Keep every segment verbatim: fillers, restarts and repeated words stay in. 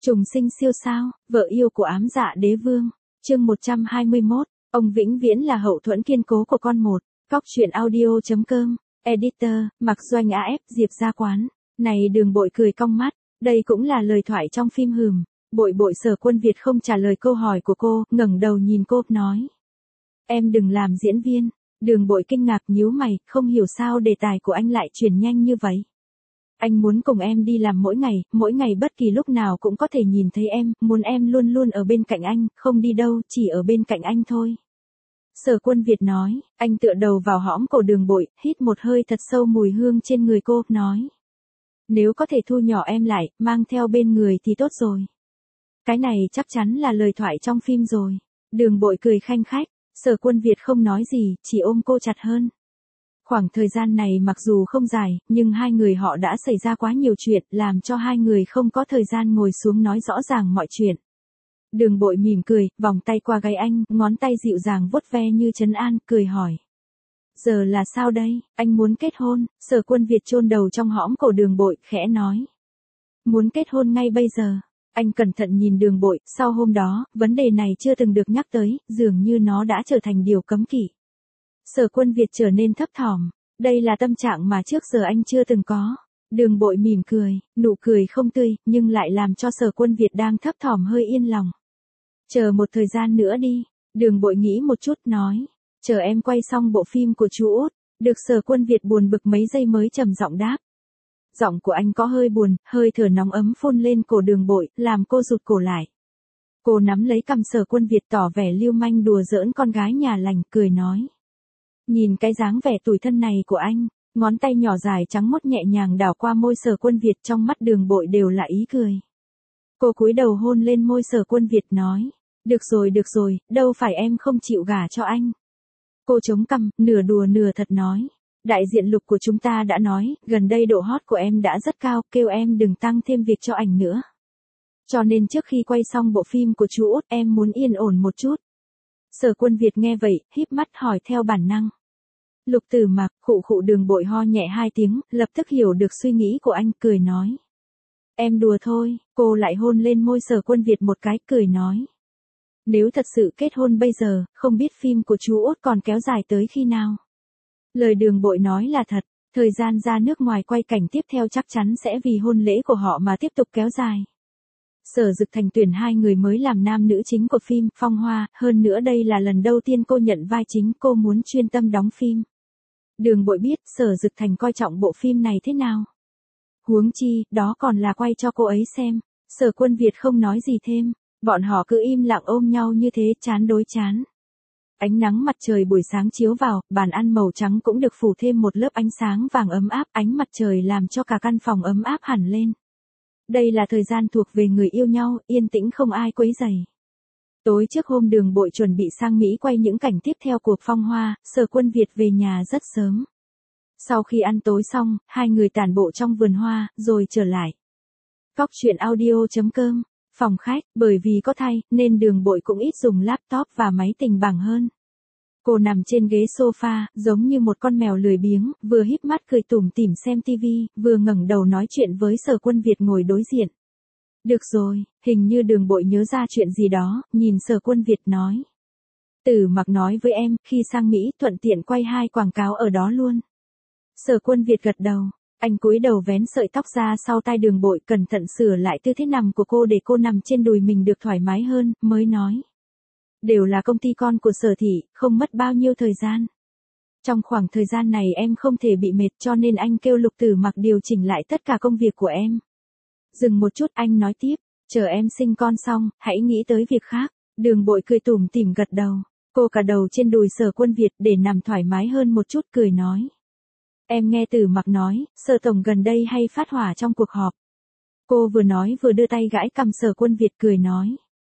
Trùng sinh siêu sao, vợ yêu của ám dạ đế vương. Chương một trăm hai mươi mốt, ông vĩnh viễn là hậu thuẫn kiên cố của con một. Cóc truyện audio chấm com, editor, Mặc Doanh a ép, Diệp Gia Quán. Này Đường Bội cười cong mắt, đây cũng là lời thoại trong phim hừm. Bội bội Sở Quân Việt không trả lời câu hỏi của cô, ngẩng đầu nhìn cô, nói. Em đừng làm diễn viên. Đường Bội kinh ngạc nhíu mày, không hiểu sao đề tài của anh lại chuyển nhanh như vậy. Anh muốn cùng em đi làm mỗi ngày, mỗi ngày bất kỳ lúc nào cũng có thể nhìn thấy em, muốn em luôn luôn ở bên cạnh anh, không đi đâu, chỉ ở bên cạnh anh thôi. Sở Quân Việt nói, anh tựa đầu vào hõm cổ Đường Bội, hít một hơi thật sâu mùi hương trên người cô, nói. Nếu có thể thu nhỏ em lại, mang theo bên người thì tốt rồi. Cái này chắc chắn là lời thoại trong phim rồi. Đường Bội cười khanh khách, Sở Quân Việt không nói gì, chỉ ôm cô chặt hơn. Khoảng thời gian này mặc dù không dài, nhưng hai người họ đã xảy ra quá nhiều chuyện, làm cho hai người không có thời gian ngồi xuống nói rõ ràng mọi chuyện. Đường Bội mỉm cười, vòng tay qua gáy anh, ngón tay dịu dàng vuốt ve như trấn an, cười hỏi. Giờ là sao đây, anh muốn kết hôn? Sở Quân Việt chôn đầu trong hõm cổ Đường Bội, khẽ nói. Muốn kết hôn ngay bây giờ. Anh cẩn thận nhìn Đường Bội, sau hôm đó, vấn đề này chưa từng được nhắc tới, dường như nó đã trở thành điều cấm kỵ. Sở Quân Việt trở nên thấp thỏm, đây là tâm trạng mà trước giờ anh chưa từng có. Đường Bội mỉm cười, nụ cười không tươi, nhưng lại làm cho Sở Quân Việt đang thấp thỏm hơi yên lòng. Chờ một thời gian nữa đi, Đường Bội nghĩ một chút, nói, chờ em quay xong bộ phim của chú Út. Được Sở Quân Việt buồn bực mấy giây mới trầm giọng đáp. Giọng của anh có hơi buồn, hơi thở nóng ấm phun lên cổ Đường Bội, làm cô rụt cổ lại. Cô nắm lấy cằm Sở Quân Việt tỏ vẻ lưu manh đùa giỡn con gái nhà lành, cười nói. Nhìn cái dáng vẻ tủi thân này của anh, ngón tay nhỏ dài trắng mốt nhẹ nhàng đảo qua môi Sở Quân Việt, trong mắt Đường Bội đều là ý cười. Cô cúi đầu hôn lên môi Sở Quân Việt, nói, được rồi được rồi, đâu phải em không chịu gả cho anh. Cô chống cằm, nửa đùa nửa thật nói, đại diện Lục của chúng ta đã nói, gần đây độ hot của em đã rất cao, kêu em đừng tăng thêm việc cho ảnh nữa. Cho nên trước khi quay xong bộ phim của chú Út, em muốn yên ổn một chút. Sở Quân Việt nghe vậy, híp mắt hỏi theo bản năng. Lục Tử Mặc, khụ khụ. Đường Bội ho nhẹ hai tiếng, lập tức hiểu được suy nghĩ của anh, cười nói. Em đùa thôi. Cô lại hôn lên môi Sở Quân Việt một cái, cười nói. Nếu thật sự kết hôn bây giờ, không biết phim của chú Út còn kéo dài tới khi nào. Lời Đường Bội nói là thật, thời gian ra nước ngoài quay cảnh tiếp theo chắc chắn sẽ vì hôn lễ của họ mà tiếp tục kéo dài. Sở Dực Thành tuyển hai người mới làm nam nữ chính của phim Phong Hoa, hơn nữa đây là lần đầu tiên cô nhận vai chính, cô muốn chuyên tâm đóng phim. Đường Bội biết Sở Dực Thành coi trọng bộ phim này thế nào. Huống chi, đó còn là quay cho cô ấy xem. Sở Quân Việt không nói gì thêm, bọn họ cứ im lặng ôm nhau như thế, chán đối chán. Ánh nắng mặt trời buổi sáng chiếu vào, bàn ăn màu trắng cũng được phủ thêm một lớp ánh sáng vàng ấm áp, ánh mặt trời làm cho cả căn phòng ấm áp hẳn lên. Đây là thời gian thuộc về người yêu nhau, yên tĩnh không ai quấy rầy. Tối trước hôm Đường Bội chuẩn bị sang Mỹ quay những cảnh tiếp theo của Phong Hoa, Sở Quân Việt về nhà rất sớm. Sau khi ăn tối xong, hai người tản bộ trong vườn hoa, rồi trở lại. Cóc truyện audio chấm com, phòng khách, bởi vì có thai, nên Đường Bội cũng ít dùng laptop và máy tính bảng hơn. Cô nằm trên ghế sofa, giống như một con mèo lười biếng, vừa híp mắt cười tủm tỉm xem tivi, vừa ngẩng đầu nói chuyện với Sở Quân Việt ngồi đối diện. Được rồi, hình như Đường Bội nhớ ra chuyện gì đó, nhìn Sở Quân Việt nói. Tử Mặc nói với em, khi sang Mỹ thuận tiện quay hai quảng cáo ở đó luôn. Sở Quân Việt gật đầu, anh cúi đầu vén sợi tóc ra sau tai Đường Bội, cẩn thận sửa lại tư thế nằm của cô để cô nằm trên đùi mình được thoải mái hơn, mới nói. Đều là công ty con của Sở thị, không mất bao nhiêu thời gian. Trong khoảng thời gian này em không thể bị mệt, cho nên anh kêu Lục Tử Mặc điều chỉnh lại tất cả công việc của em. Dừng một chút, anh nói tiếp, chờ em sinh con xong, hãy nghĩ tới việc khác. Đường Bội cười tủm tỉm gật đầu, cô cả đầu trên đùi Sở Quân Việt để nằm thoải mái hơn một chút, cười nói. Em nghe Tử Mặc nói, Sở tổng gần đây hay phát hỏa trong cuộc họp. Cô vừa nói vừa đưa tay gãi cằm Sở Quân Việt, cười nói.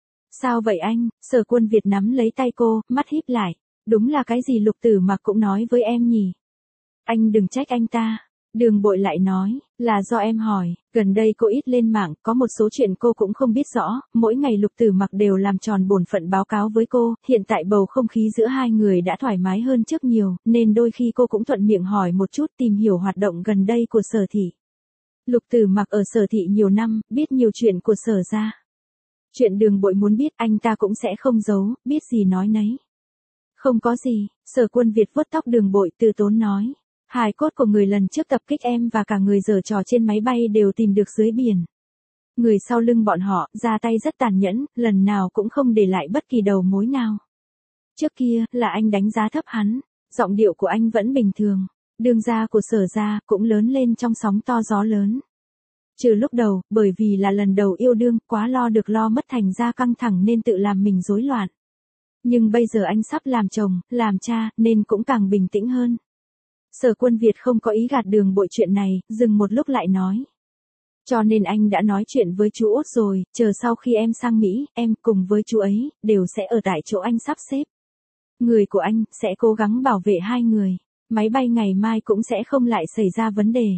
Sao vậy anh? Sở Quân Việt nắm lấy tay cô, mắt híp lại. Đúng là cái gì Lục Tử Mặc cũng nói với em nhỉ? Anh đừng trách anh ta. Đường Bội lại nói, là do em hỏi, gần đây cô ít lên mạng, có một số chuyện cô cũng không biết rõ, mỗi ngày Lục Tử Mặc đều làm tròn bổn phận báo cáo với cô, hiện tại bầu không khí giữa hai người đã thoải mái hơn trước nhiều, nên đôi khi cô cũng thuận miệng hỏi một chút, tìm hiểu hoạt động gần đây của Sở thị. Lục Tử Mặc ở Sở thị nhiều năm, biết nhiều chuyện của Sở gia. Chuyện Đường Bội muốn biết anh ta cũng sẽ không giấu, biết gì nói nấy. Không có gì, Sở Quân Việt vuốt tóc Đường Bội từ tốn nói. Hài cốt của người lần trước tập kích em và cả người giở trò trên máy bay đều tìm được dưới biển. Người sau lưng bọn họ, ra tay rất tàn nhẫn, lần nào cũng không để lại bất kỳ đầu mối nào. Trước kia, là anh đánh giá thấp hắn, giọng điệu của anh vẫn bình thường. Đường gia của Sở gia cũng lớn lên trong sóng to gió lớn. Trừ lúc đầu, bởi vì là lần đầu yêu đương, quá lo được lo mất thành ra căng thẳng nên tự làm mình rối loạn. Nhưng bây giờ anh sắp làm chồng, làm cha, nên cũng càng bình tĩnh hơn. Sở Quân Việt không có ý gạt Đường Bội chuyện này, dừng một lúc lại nói. Cho nên anh đã nói chuyện với chú Út rồi, chờ sau khi em sang Mỹ, em cùng với chú ấy, đều sẽ ở tại chỗ anh sắp xếp. Người của anh, sẽ cố gắng bảo vệ hai người. Máy bay ngày mai cũng sẽ không lại xảy ra vấn đề.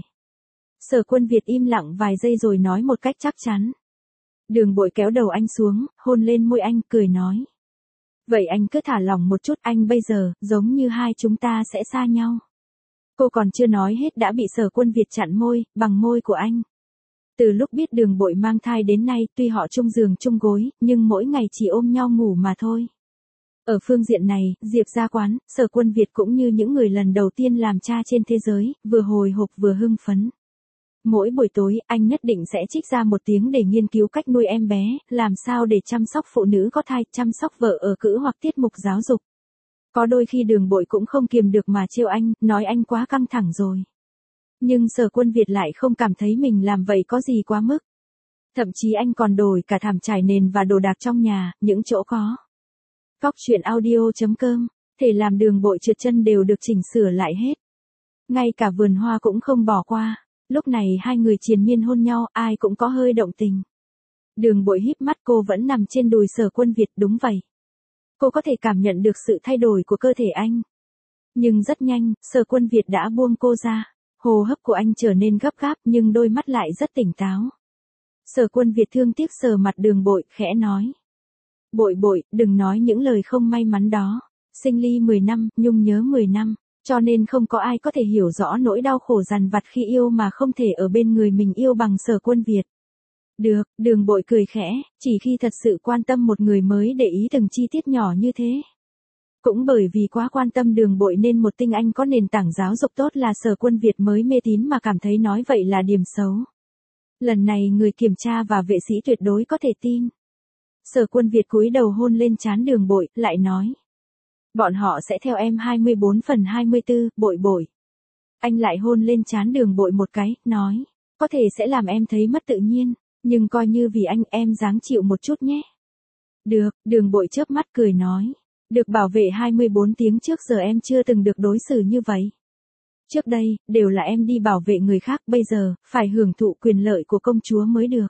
Sở Quân Việt im lặng vài giây rồi nói một cách chắc chắn. Đường Bội kéo đầu anh xuống, hôn lên môi anh, cười nói. Vậy anh cứ thả lỏng một chút, anh bây giờ, giống như hai chúng ta sẽ xa nhau. Cô còn chưa nói hết đã bị Sở Quân Việt chặn môi, bằng môi của anh. Từ lúc biết Đường Bội mang thai đến nay, tuy họ chung giường chung gối, nhưng mỗi ngày chỉ ôm nhau ngủ mà thôi. Ở phương diện này, Diệp gia quán, Sở Quân Việt cũng như những người lần đầu tiên làm cha trên thế giới, vừa hồi hộp vừa hưng phấn. Mỗi buổi tối, anh nhất định sẽ trích ra một tiếng để nghiên cứu cách nuôi em bé, làm sao để chăm sóc phụ nữ có thai, chăm sóc vợ ở cữ hoặc tiết mục giáo dục. Có đôi khi Đường Bội cũng không kiềm được mà trêu anh, nói anh quá căng thẳng rồi. Nhưng Sở Quân Việt lại không cảm thấy mình làm vậy có gì quá mức. Thậm chí anh còn đổi cả thảm trải nền và đồ đạc trong nhà, những chỗ có. Cóc truyện audio chấm com, thể làm Đường Bội trượt chân đều được chỉnh sửa lại hết. Ngay cả vườn hoa cũng không bỏ qua. Lúc này hai người triền miên hôn nhau, ai cũng có hơi động tình. Đường Bội híp mắt, cô vẫn nằm trên đùi Sở Quân Việt, đúng vậy. Cô có thể cảm nhận được sự thay đổi của cơ thể anh. Nhưng rất nhanh, Sở Quân Việt đã buông cô ra. Hô hấp của anh trở nên gấp gáp nhưng đôi mắt lại rất tỉnh táo. Sở Quân Việt thương tiếc sờ mặt Đường Bội, khẽ nói. Bội Bội, đừng nói những lời không may mắn đó. Sinh ly mười năm, nhung nhớ mười năm. Cho nên không có ai có thể hiểu rõ nỗi đau khổ dằn vặt khi yêu mà không thể ở bên người mình yêu bằng Sở Quân Việt. Được, Đường Bội cười khẽ, chỉ khi thật sự quan tâm một người mới để ý từng chi tiết nhỏ như thế. Cũng bởi vì quá quan tâm Đường Bội nên một tinh anh có nền tảng giáo dục tốt là Sở Quân Việt mới mê tín mà cảm thấy nói vậy là điểm xấu. Lần này người kiểm tra và vệ sĩ tuyệt đối có thể tin. Sở Quân Việt cúi đầu hôn lên trán Đường Bội, lại nói. Bọn họ sẽ theo em hai mươi bốn phần hai mươi tư, Bội Bội. Anh lại hôn lên trán Đường Bội một cái, nói. Có thể sẽ làm em thấy mất tự nhiên, nhưng coi như vì anh em dáng chịu một chút nhé. Được, Đường Bội chớp mắt cười nói. Được bảo vệ hai mươi bốn tiếng trước giờ em chưa từng được đối xử như vậy. Trước đây, đều là em đi bảo vệ người khác, bây giờ, phải hưởng thụ quyền lợi của công chúa mới được.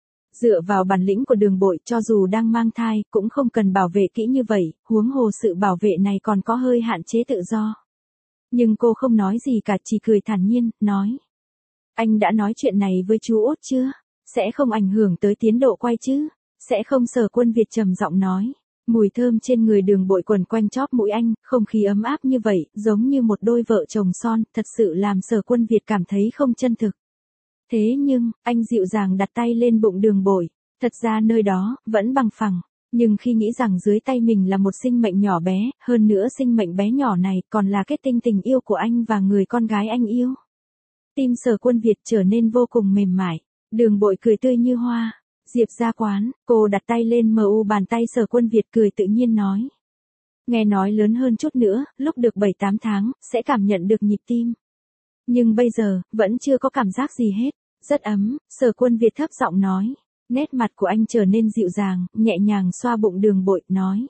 Dựa vào bản lĩnh của Đường Bội, cho dù đang mang thai, cũng không cần bảo vệ kỹ như vậy, huống hồ sự bảo vệ này còn có hơi hạn chế tự do. Nhưng cô không nói gì cả, chỉ cười thản nhiên, nói. Anh đã nói chuyện này với chú Út chưa? Sẽ không ảnh hưởng tới tiến độ quay chứ? Sẽ không? Sở Quân Việt trầm giọng nói. Mùi thơm trên người Đường Bội quần quanh chóp mũi anh, không khí ấm áp như vậy, giống như một đôi vợ chồng son, thật sự làm Sở Quân Việt cảm thấy không chân thực. Thế nhưng, anh dịu dàng đặt tay lên bụng Đường Bội, thật ra nơi đó, vẫn bằng phẳng, nhưng khi nghĩ rằng dưới tay mình là một sinh mệnh nhỏ bé, hơn nữa sinh mệnh bé nhỏ này còn là kết tinh tình yêu của anh và người con gái anh yêu. Tim Sở Quân Việt trở nên vô cùng mềm mại, Đường Bội cười tươi như hoa. Diệp gia quán, cô đặt tay lên mu bàn tay Sở Quân Việt, cười tự nhiên nói. Nghe nói lớn hơn chút nữa, lúc được bảy tám tháng, sẽ cảm nhận được nhịp tim. Nhưng bây giờ, vẫn chưa có cảm giác gì hết, rất ấm, Sở Quân Việt thấp giọng nói. Nét mặt của anh trở nên dịu dàng, nhẹ nhàng xoa bụng Đường Bội, nói.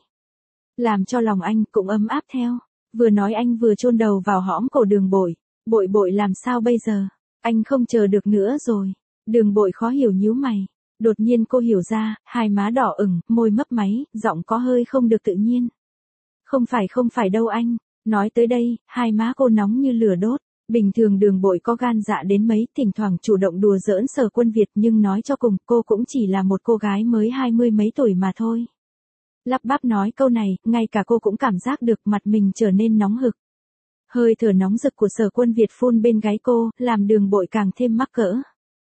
Làm cho lòng anh cũng ấm áp theo. Vừa nói anh vừa chôn đầu vào hõm cổ Đường Bội. Bội Bội làm sao bây giờ? Anh không chờ được nữa rồi. Đường Bội khó hiểu nhíu mày. Đột nhiên cô hiểu ra, hai má đỏ ửng, môi mấp máy, giọng có hơi không được tự nhiên. Không phải không phải đâu anh. Nói tới đây, hai má cô nóng như lửa đốt. Bình thường Đường Bội có gan dạ đến mấy, thỉnh thoảng chủ động đùa giỡn Sở Quân Việt, nhưng nói cho cùng, cô cũng chỉ là một cô gái mới hai mươi mấy tuổi mà thôi. Lắp bắp nói câu này, ngay cả cô cũng cảm giác được mặt mình trở nên nóng hực. Hơi thở nóng rực của Sở Quân Việt phun bên gáy cô, làm Đường Bội càng thêm mắc cỡ.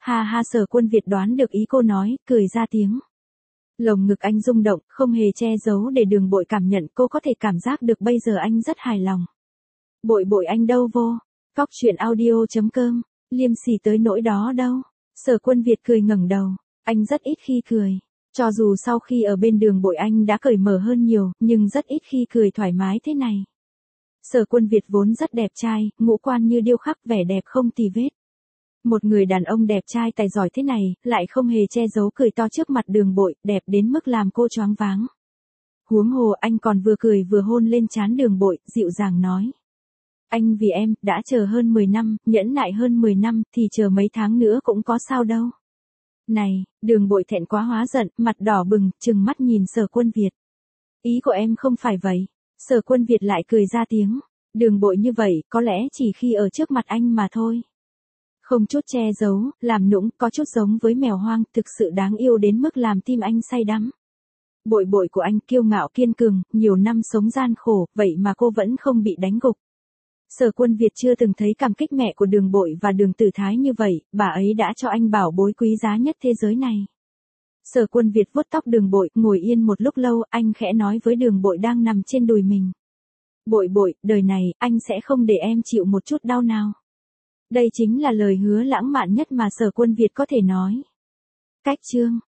Ha ha, Sở Quân Việt đoán được ý cô nói, cười ra tiếng. Lồng ngực anh rung động, không hề che giấu để Đường Bội cảm nhận, cô có thể cảm giác được bây giờ anh rất hài lòng. Bội bội anh đâu vô? Cóc truyện audio chấm com, liêm sỉ tới nỗi đó đâu. Sở Quân Việt cười ngẩng đầu, anh rất ít khi cười. Cho dù sau khi ở bên Đường Bội anh đã cởi mở hơn nhiều, nhưng rất ít khi cười thoải mái thế này. Sở Quân Việt vốn rất đẹp trai, ngũ quan như điêu khắc, vẻ đẹp không tì vết. Một người đàn ông đẹp trai tài giỏi thế này, lại không hề che giấu cười to trước mặt Đường Bội, đẹp đến mức làm cô choáng váng. Huống hồ anh còn vừa cười vừa hôn lên trán Đường Bội, dịu dàng nói. Anh vì em, đã chờ hơn mười năm, nhẫn nại hơn mười năm, thì chờ mấy tháng nữa cũng có sao đâu. Này, Đường Bội thẹn quá hóa giận, mặt đỏ bừng, trừng mắt nhìn Sở Quân Việt. Ý của em không phải vậy. Sở Quân Việt lại cười ra tiếng. Đường Bội như vậy, có lẽ chỉ khi ở trước mặt anh mà thôi. Không chút che giấu, làm nũng, có chút giống với mèo hoang, thực sự đáng yêu đến mức làm tim anh say đắm. Bội bội của anh kiêu ngạo kiên cường, nhiều năm sống gian khổ, vậy mà cô vẫn không bị đánh gục. Sở Quân Việt chưa từng thấy cảm kích mẹ của Đường Bội và Đường Tử Thái như vậy, bà ấy đã cho anh bảo bối quý giá nhất thế giới này. Sở Quân Việt vuốt tóc Đường Bội, ngồi yên một lúc lâu, anh khẽ nói với Đường Bội đang nằm trên đùi mình. Bội bội, đời này, anh sẽ không để em chịu một chút đau nào. Đây chính là lời hứa lãng mạn nhất mà Sở Quân Việt có thể nói. Cách chương